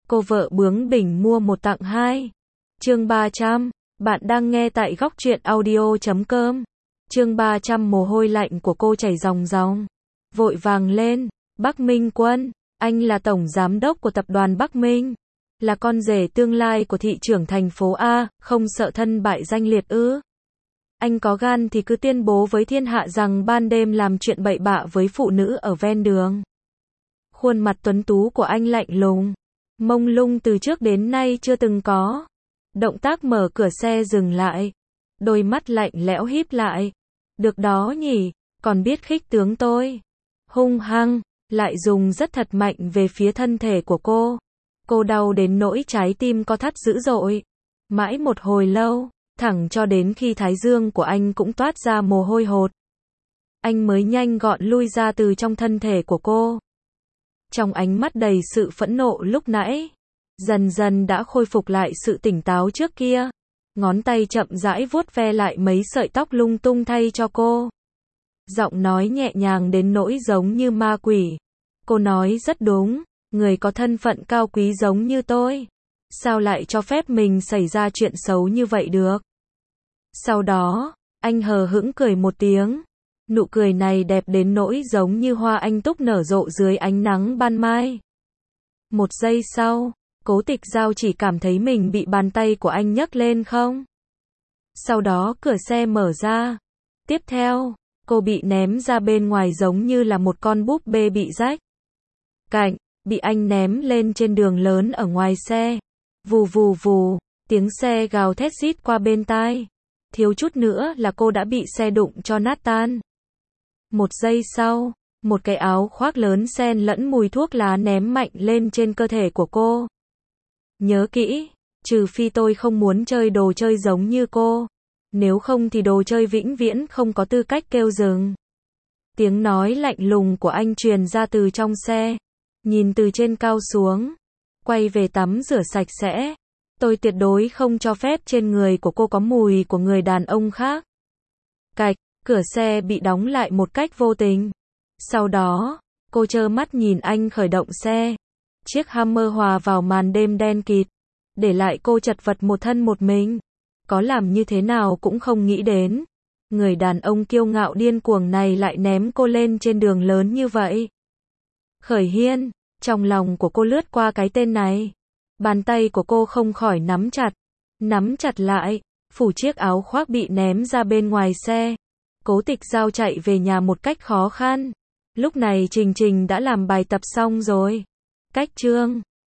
cô vợ bướng bỉnh mua một tặng hai. Chương 300, bạn đang nghe tại góc truyện audio.com. Chương 300 mồ hôi lạnh của cô chảy ròng ròng. Vội vàng lên, Bắc Minh Quân, anh là tổng giám đốc của tập đoàn Bắc Minh, là con rể tương lai của thị trưởng thành phố A, không sợ thân bại danh liệt ư? Anh có gan thì cứ tuyên bố với thiên hạ rằng ban đêm làm chuyện bậy bạ với phụ nữ ở ven đường. Khuôn mặt tuấn tú của anh lạnh lùng, mông lung từ trước đến nay chưa từng có. Động tác mở cửa xe dừng lại, đôi mắt lạnh lẽo híp lại. Được đó nhỉ, còn biết khích tướng tôi. Hung hăng, lại dùng rất thật mạnh về phía thân thể của cô. Cô đau đến nỗi trái tim co thắt dữ dội. Mãi một hồi lâu, thẳng cho đến khi thái dương của anh cũng toát ra mồ hôi hột, anh mới nhanh gọn lui ra từ trong thân thể của cô. Trong ánh mắt đầy sự phẫn nộ lúc nãy, dần dần đã khôi phục lại sự tỉnh táo trước kia. Ngón tay chậm rãi vuốt ve lại mấy sợi tóc lung tung thay cho cô. Giọng nói nhẹ nhàng đến nỗi giống như ma quỷ. Cô nói rất đúng, người có thân phận cao quý giống như tôi, sao lại cho phép mình xảy ra chuyện xấu như vậy được? Sau đó, anh hờ hững cười một tiếng. Nụ cười này đẹp đến nỗi giống như hoa anh túc nở rộ dưới ánh nắng ban mai. Một giây sau, Cố Tịch Giao chỉ cảm thấy mình bị bàn tay của anh nhấc lên không. Sau đó cửa xe mở ra. Tiếp theo, cô bị ném ra bên ngoài giống như là một con búp bê bị rách. Cạnh, bị anh ném lên trên đường lớn ở ngoài xe. Vù vù vù, tiếng xe gào thét rít qua bên tai. Thiếu chút nữa là cô đã bị xe đụng cho nát tan. Một giây sau, một cái áo khoác lớn xen lẫn mùi thuốc lá ném mạnh lên trên cơ thể của cô. Nhớ kỹ, trừ phi tôi không muốn chơi đồ chơi giống như cô, nếu không thì đồ chơi vĩnh viễn không có tư cách kêu dừng. Tiếng nói lạnh lùng của anh truyền ra từ trong xe, nhìn từ trên cao xuống, quay về tắm rửa sạch sẽ. Tôi tuyệt đối không cho phép trên người của cô có mùi của người đàn ông khác. Cạch, cửa xe bị đóng lại một cách vô tình. Sau đó, cô trơ mắt nhìn anh khởi động xe. Chiếc Hummer hòa vào màn đêm đen kịt, để lại cô chật vật một thân một mình. Có làm như thế nào cũng không nghĩ đến, người đàn ông kiêu ngạo điên cuồng này lại ném cô lên trên đường lớn như vậy. Khởi Hiên, trong lòng của cô lướt qua cái tên này. Bàn tay của cô không khỏi nắm chặt lại, phủ chiếc áo khoác bị ném ra bên ngoài xe. Cố Tịch Giao chạy về nhà một cách khó khăn. Lúc này Trình Trình đã làm bài tập xong rồi. Cách chương